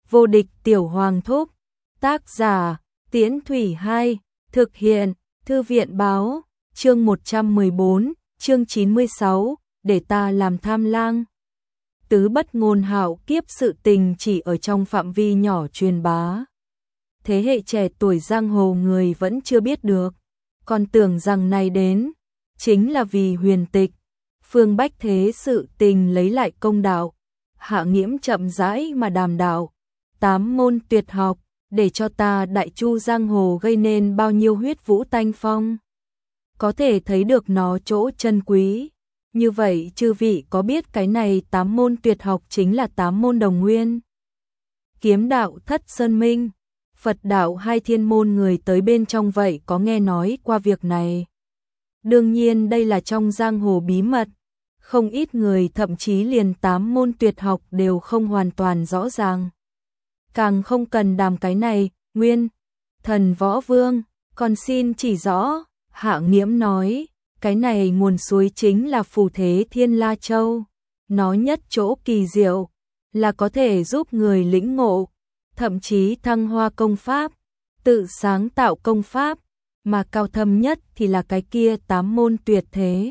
Vô địch tiểu hoàng thúc. Tác giả, Tiễn Thủy 2, thực hiện, Thư viện báo, chương 114, chương 96, để ta làm tham lang. Tứ bất ngôn hạo kiếp sự tình chỉ ở trong phạm vi nhỏ truyền bá. Thế hệ trẻ tuổi giang hồ người vẫn chưa biết được, còn tưởng rằng này đến, chính là vì huyền tịch. Phương Bách thế sự tình lấy lại công đạo, Hạ Nghiễm chậm rãi mà đàm đạo, 8 môn tuyệt học, để cho ta đại chu giang hồ gây nên bao nhiêu huyết vũ tanh phong. Có thể thấy được nó chỗ chân quý. Như vậy chư vị có biết cái này 8 môn tuyệt học chính là 8 môn đồng nguyên? Kiếm đạo Thất Sơn Minh, Phật đạo Hai Thiên Môn người tới bên trong vậy có nghe nói qua việc này. Đương nhiên đây là trong giang hồ bí mật, không ít người thậm chí liền 8 môn tuyệt học đều không hoàn toàn rõ ràng. Càng không cần đàm cái này, Nguyên, Thần Võ Vương, còn xin chỉ rõ. Hạ Nghiễm nói, cái này nguồn suối chính là phù thế Thiên La Châu. Nó nhất chỗ kỳ diệu, là có thể giúp người lĩnh ngộ, thậm chí thăng hoa công pháp, tự sáng tạo công pháp, mà cao thâm nhất thì là cái kia 8 môn tuyệt thế.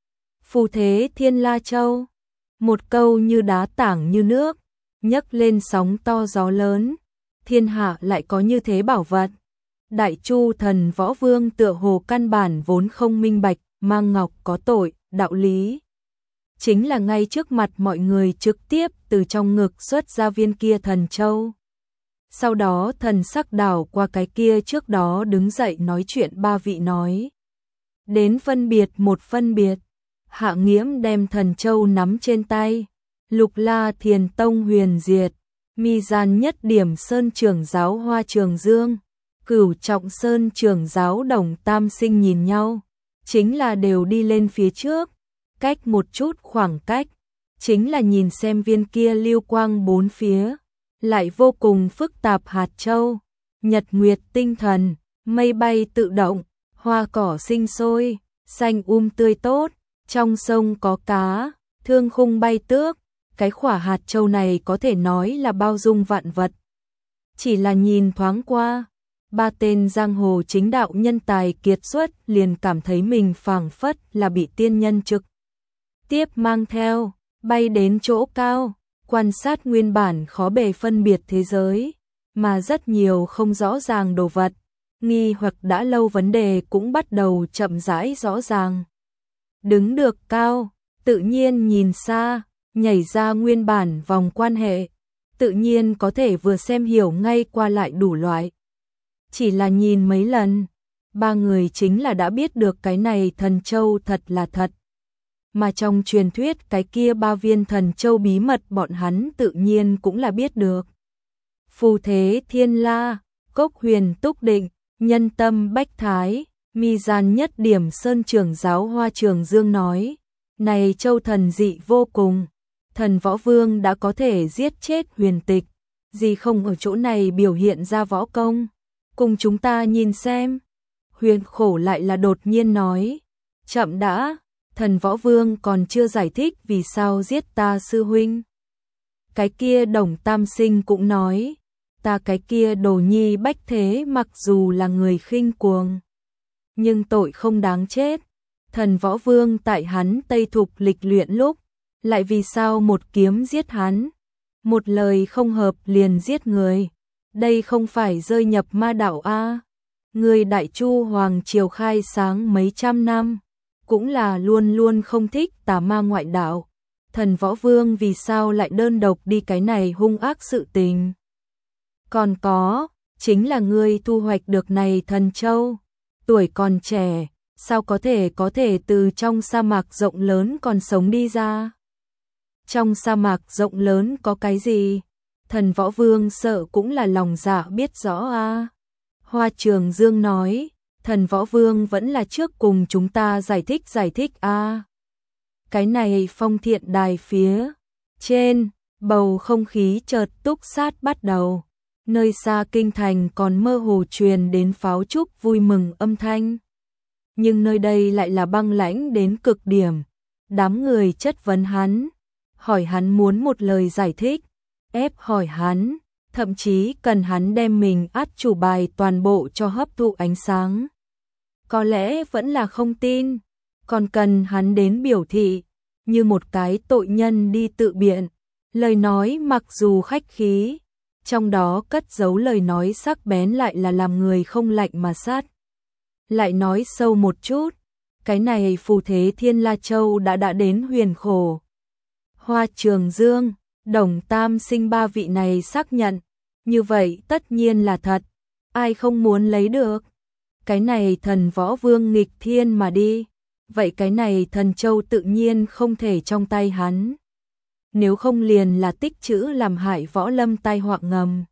Phù thế Thiên La Châu, một câu như đá tảng như nước, nhấc lên sóng to gió lớn, thiên hạ lại có như thế bảo vật. Đại chu Thần Võ Vương tựa hồ căn bản vốn không minh bạch, mang ngọc có tội, đạo lý. Chính là ngay trước mặt mọi người trực tiếp từ trong ngực xuất ra viên kia thần châu. Sau đó thần sắc đảo qua cái kia trước đó đứng dậy nói chuyện ba vị nói. Đến phân biệt một phân biệt, Hạ Nghiễm đem thần châu nắm trên tay. Lục La Thiền Tông Huyền Diệt, Mi Gian Nhất Điểm Sơn trưởng giáo Hoa Trường Dương, Cửu Trọng Sơn trưởng giáo Đồng Tam Sinh nhìn nhau, chính là đều đi lên phía trước, cách một chút khoảng cách, chính là nhìn xem viên kia lưu quang bốn phía, lại vô cùng phức tạp hạt châu, nhật nguyệt tinh thần, mây bay tự động, hoa cỏ sinh sôi, xanh tươi tốt, trong sông có cá, thương khung bay tước. Cái khỏa hạt châu này có thể nói là bao dung vạn vật. Chỉ là nhìn thoáng qua, ba tên giang hồ chính đạo nhân tài kiệt xuất liền cảm thấy mình phảng phất là bị tiên nhân trực tiếp mang theo, bay đến chỗ cao, quan sát nguyên bản khó bề phân biệt thế giới, mà rất nhiều không rõ ràng đồ vật, nghi hoặc đã lâu vấn đề cũng bắt đầu chậm rãi rõ ràng. Đứng được cao, tự nhiên nhìn xa, nhảy ra nguyên bản vòng quan hệ, tự nhiên có thể vừa xem hiểu ngay qua lại đủ loại. Chỉ là nhìn mấy lần, ba người chính là đã biết được cái này thần châu thật là thật. Mà trong truyền thuyết cái kia ba viên thần châu bí mật bọn hắn tự nhiên cũng là biết được. Phù thế Thiên La, Cốc Huyền Túc Định, Nhân Tâm Bách Thái, Mi Gian Nhất Điểm Sơn trưởng giáo Hoa Trường Dương nói, này châu thần dị vô cùng. Thần Võ Vương đã có thể giết chết huyền tịch, gì không ở chỗ này biểu hiện ra võ công, cùng chúng ta nhìn xem. Huyền Khổ lại là đột nhiên nói, chậm đã, Thần Võ Vương còn chưa giải thích vì sao giết ta sư huynh. Cái kia Đồng Tam Sinh cũng nói, ta cái kia đồ nhi bách thế mặc dù là người khinh cuồng, nhưng tội không đáng chết. Thần Võ Vương tại hắn Tây Thục lịch luyện lúc, lại vì sao một kiếm giết hắn, một lời không hợp liền giết người, đây không phải rơi nhập ma đạo a? Người Đại Chu Hoàng triều khai sáng mấy trăm năm, cũng là luôn luôn không thích tà ma ngoại đạo, Thần Võ Vương vì sao lại đơn độc đi cái này hung ác sự tình? Còn có, chính là ngươi thu hoạch được này thần châu, tuổi còn trẻ, sao có thể từ trong sa mạc rộng lớn còn sống đi ra? Trong sa mạc rộng lớn có cái gì? Thần Võ Vương sợ cũng là lòng dạ biết rõ a. Hoa Trường Dương nói, Thần Võ Vương vẫn là trước cùng chúng ta giải thích a. Cái này Phong Thiện Đài phía trên, bầu không khí chợt túc sát bắt đầu. Nơi xa kinh thành còn mơ hồ truyền đến pháo trúc vui mừng âm thanh. Nhưng nơi đây lại là băng lãnh đến cực điểm. Đám người chất vấn hắn, hỏi hắn muốn một lời giải thích, ép hỏi hắn, thậm chí cần hắn đem mình át chủ bài toàn bộ cho hấp thụ ánh sáng. Có lẽ vẫn là không tin, còn cần hắn đến biểu thị, như một cái tội nhân đi tự biện. Lời nói mặc dù khách khí, trong đó cất giấu lời nói sắc bén lại là làm người không lạnh mà sát. Lại nói sâu một chút, cái này phù thế Thiên La Châu đã đến Huyền Khổ, Hoa Trường Dương, Đồng Tam Sinh ba vị này xác nhận, như vậy tất nhiên là thật, ai không muốn lấy được. Cái này thần võ vương nghịch thiên mà đi, vậy cái này thần châu tự nhiên không thể trong tay hắn. Nếu không liền là tích trữ làm hại võ lâm tai họa ngầm.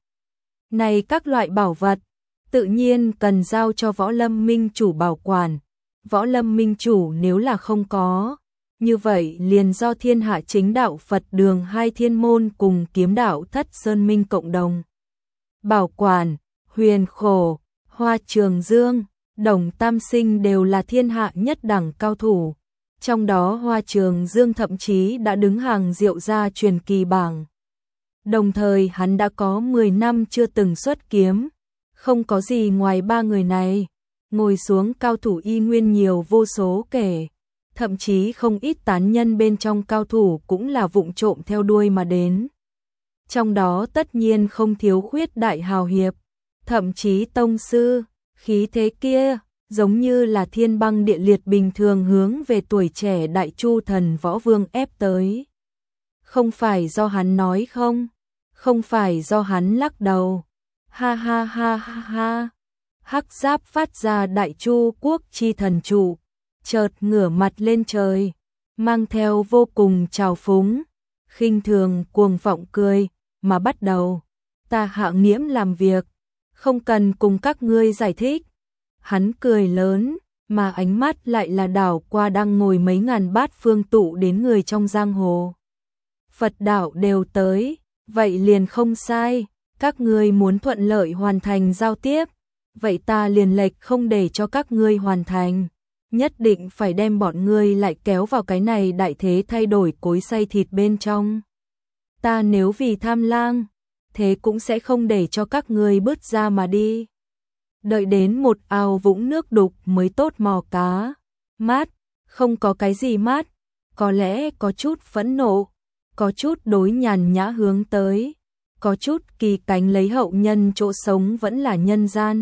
Này các loại bảo vật, tự nhiên cần giao cho võ lâm minh chủ bảo quản. Võ lâm minh chủ nếu là không có, như vậy liền do Thiên Hạ Chính Đạo Phật Đường hai thiên môn cùng Kiếm Đạo Thất Sơn Minh cộng đồng bảo quản. Huyền Khổ, Hoa Trường Dương, Đồng Tam Sinh đều là thiên hạ nhất đẳng cao thủ. Trong đó Hoa Trường Dương thậm chí đã đứng hàng Diệu gia truyền kỳ bảng. Đồng thời hắn đã có 10 năm chưa từng xuất kiếm, không có gì ngoài ba người này. Ngồi xuống cao thủ y nguyên nhiều vô số kể, thậm chí không ít tán nhân bên trong cao thủ cũng là vụng trộm theo đuôi mà đến. Trong đó tất nhiên không thiếu khuyết đại hào hiệp, thậm chí tông sư, khí thế kia giống như là thiên băng địa liệt bình thường hướng về tuổi trẻ Đại Chu thần võ vương ép tới. Không phải do hắn nói không, không phải do hắn lắc đầu. Ha ha ha ha ha. Hắc Giáp phát ra Đại Chu quốc chi thần trụ, chợt ngửa mặt lên trời, mang theo vô cùng trào phúng, khinh thường cuồng vọng cười, mà bắt đầu. Ta Hạ Nghiễm làm việc, không cần cùng các ngươi giải thích. Hắn cười lớn, mà ánh mắt lại là đảo qua đang ngồi mấy ngàn bát phương tụ đến người trong giang hồ. Phật đạo đều tới, vậy liền không sai, các ngươi muốn thuận lợi hoàn thành giao tiếp, vậy ta liền lệch không để cho các ngươi hoàn thành, nhất định phải đem bọn ngươi lại kéo vào cái này đại thế thay đổi cối xay thịt bên trong. Ta nếu vì tham lang, thế cũng sẽ không để cho các ngươi bứt ra mà đi. Đợi đến một ao vũng nước đục mới tốt mò cá. Mát, không có cái gì mát, có lẽ có chút phẫn nộ, có chút đối nhàn nhã hướng tới, có chút kỳ cánh lấy hậu nhân chỗ sống vẫn là nhân gian.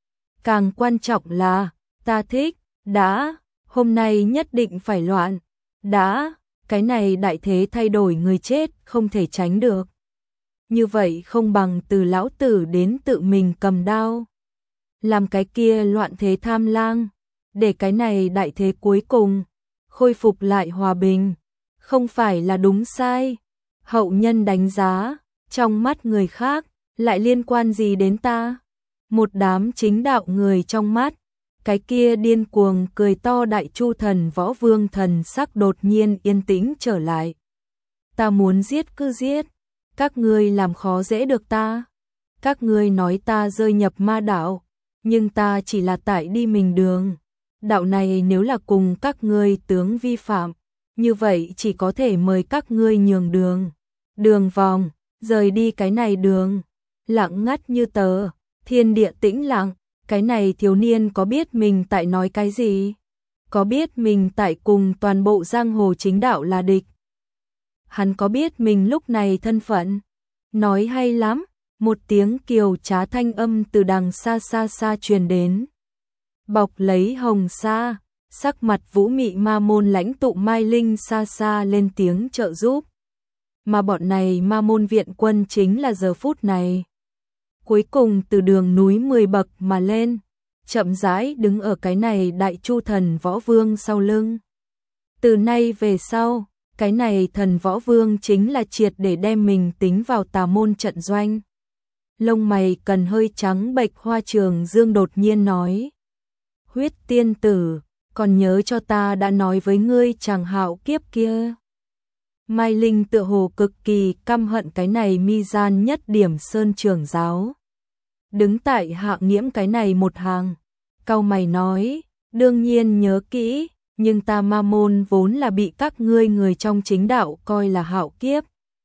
Càng quan trọng là, ta thích, đã, hôm nay nhất định phải loạn, đã, cái này đại thế thay đổi người chết không thể tránh được. Như vậy không bằng từ lão tử đến tự mình cầm đao. Làm cái kia loạn thế tham lang, để cái này đại thế cuối cùng khôi phục lại hòa bình, không phải là đúng sai. Hậu nhân đánh giá, trong mắt người khác, lại liên quan gì đến ta? Một đám chính đạo người trong mắt, cái kia điên cuồng cười to Đại Chu thần võ vương thần sắc đột nhiên yên tĩnh trở lại. Ta muốn giết cứ giết, các ngươi làm khó dễ được ta. Các ngươi nói ta rơi nhập ma đạo, nhưng ta chỉ là tại đi mình đường. Đạo này nếu là cùng các ngươi tướng vi phạm, như vậy chỉ có thể mời các ngươi nhường đường. Đường vòng, rời đi cái này đường. Lặng ngắt như tờ, thiên địa tĩnh lặng, cái này thiếu niên có biết mình tại nói cái gì? Có biết mình tại cùng toàn bộ giang hồ chính đạo là địch? Hắn có biết mình lúc này thân phận? Nói hay lắm, một tiếng kiều trá thanh âm từ đằng xa xa xa truyền đến. Bọc lấy hồng sa, sắc mặt vũ mị ma môn lãnh tụ Mai Linh xa xa lên tiếng trợ giúp. Mà bọn này ma môn viện quân chính là giờ phút này. Cuối cùng từ đường núi 10 bậc mà lên, chậm rãi đứng ở cái này Đại Chu thần võ vương sau lưng. Từ nay về sau, cái này thần võ vương chính là triệt để đem mình tính vào tà môn trận doanh. Lông mày cần hơi trắng bệch Hoa Trường Dương đột nhiên nói. Huyết tiên tử, còn nhớ cho ta đã nói với ngươi chàng hạo kiếp kia. Mai Linh tựa hồ cực kỳ căm hận cái này mi gian nhất điểm sơn trưởng giáo. Đứng tại Hạ Nghiễm cái này một hàng, cau mày nói, đương nhiên nhớ kỹ, nhưng ta ma môn vốn là bị các ngươi người trong chính đạo coi là hạo kiếp.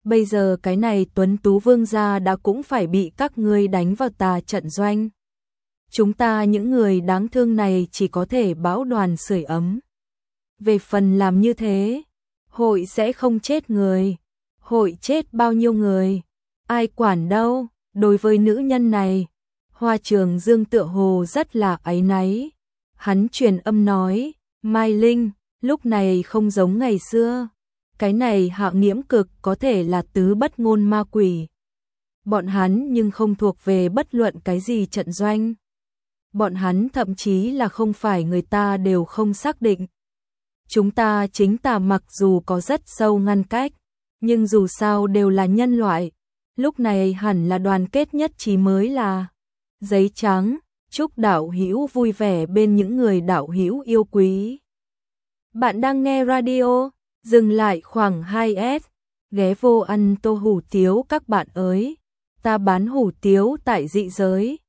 Bây giờ cái này tuấn tú vương gia đã cũng phải bị các ngươi đánh vào tà trận doanh. Chúng ta những người đáng thương này chỉ có thể bão đoàn sưởi ấm. Về phần làm như thế, hội sẽ không chết người. Hội chết bao nhiêu người? Ai quản đâu? Đối với nữ nhân này, Hoa Trường Dương tựa hồ rất là áy náy. Hắn truyền âm nói, Mai Linh, lúc này không giống ngày xưa. Cái này Hạ Nghiễm Cực có thể là tứ bất ngôn ma quỷ. Bọn hắn nhưng không thuộc về bất luận cái gì trận doanh. Bọn hắn thậm chí là không phải người ta đều không xác định. Chúng ta chính tà mặc dù có rất sâu ngăn cách, nhưng dù sao đều là nhân loại. Lúc này hẳn là đoàn kết nhất trí mới là. Giấy trắng, chúc đạo hữu vui vẻ bên những người đạo hữu yêu quý. Bạn đang nghe radio, dừng lại khoảng 2S, ghé vô ăn tô hủ tiếu các bạn ơi. Ta bán hủ tiếu tại dị giới.